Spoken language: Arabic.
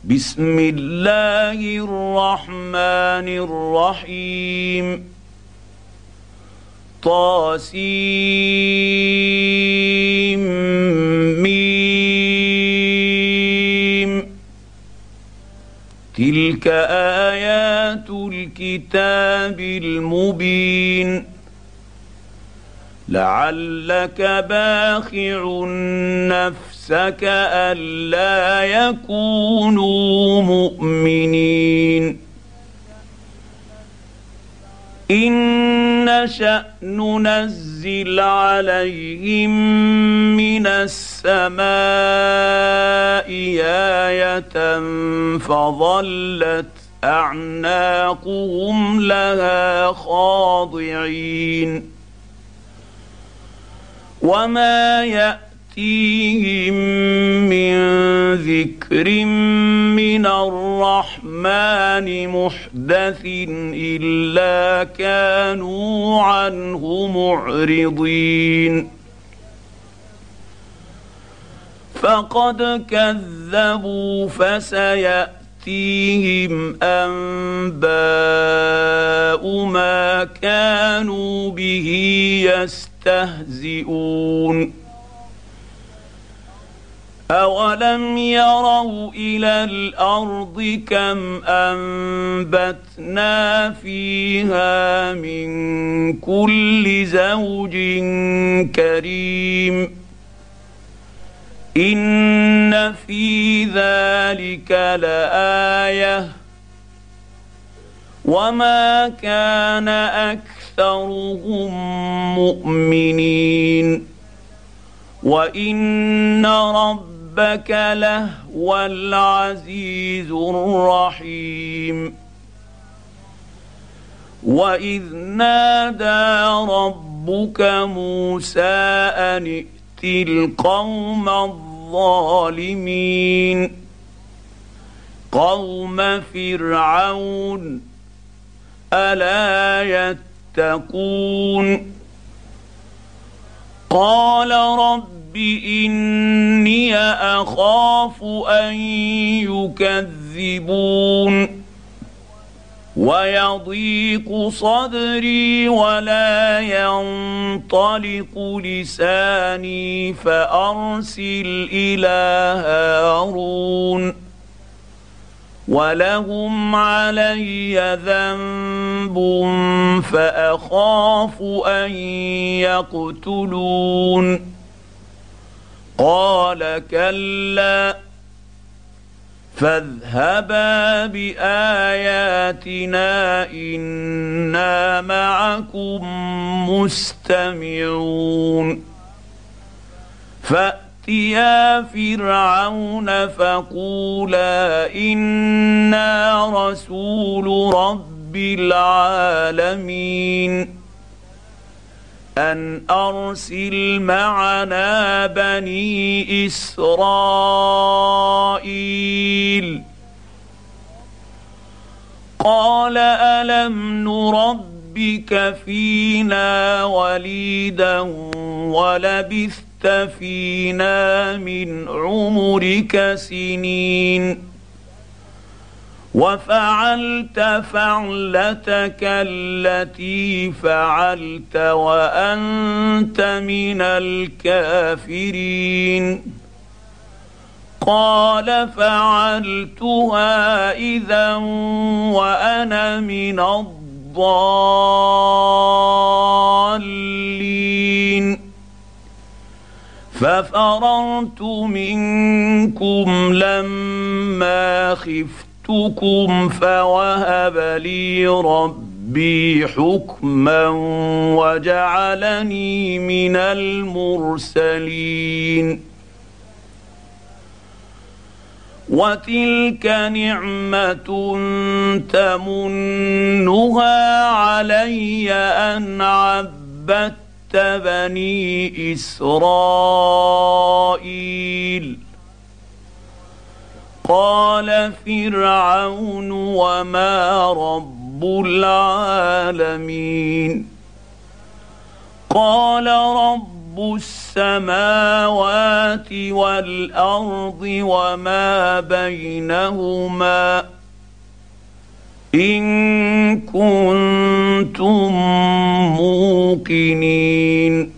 بسم الله الرحمن الرحيم طاسيم تلك آيات الكتاب المبين لعلك باخع نفسك ألا يكونوا مؤمنين إن نشأ ننزل عليهم من السماء آية فظلت أعناقهم لها خاضعين وما يأتيهم من ذكر من الرحمن محدث إلا كانوا عنه معرضين فقد كذبوا فسيأتيهم أنباء ما كانوا به يستهزئون أولم يروا إلى الأرض كم أنبتنا فيها من كل زوج كريم إن في ذلك لآية وما كان أكثرهم مؤمنين وإن ربك لهو العزيز الرحيم وإذ نادى ربك موسى أن ائت القوم الظالمين قوم فرعون ألا يتقون قال رب إني أخاف أن يكذبون ويضيق صدري ولا ينطلق لساني فأرسل إلى هارون ولهم علي ذنب فأخاف أن يقتلون قال كلا فاذهبا بآياتنا إنا معكم مستمعون فأتيا فرعون فقولا إنا رسول رب العالمين أن أرسل معنا بني إسرائيل قال ألم نربك فينا وليدا ولبثت فينا من عمرك سنين وفعلت فعلتك التي فعلت وأنت من الكافرين قال فعلتها إذا وأنا من الضالين ففررت منكم لما خفتكم فوهب لي ربي حكما وجعلني من المرسلين وتلك نعمة تمنها علي أن عبدت بني إسرائيل قال فرعون وما رب العالمين قال رب رب السماوات والارض وما بينهما ان كنتم موقنين.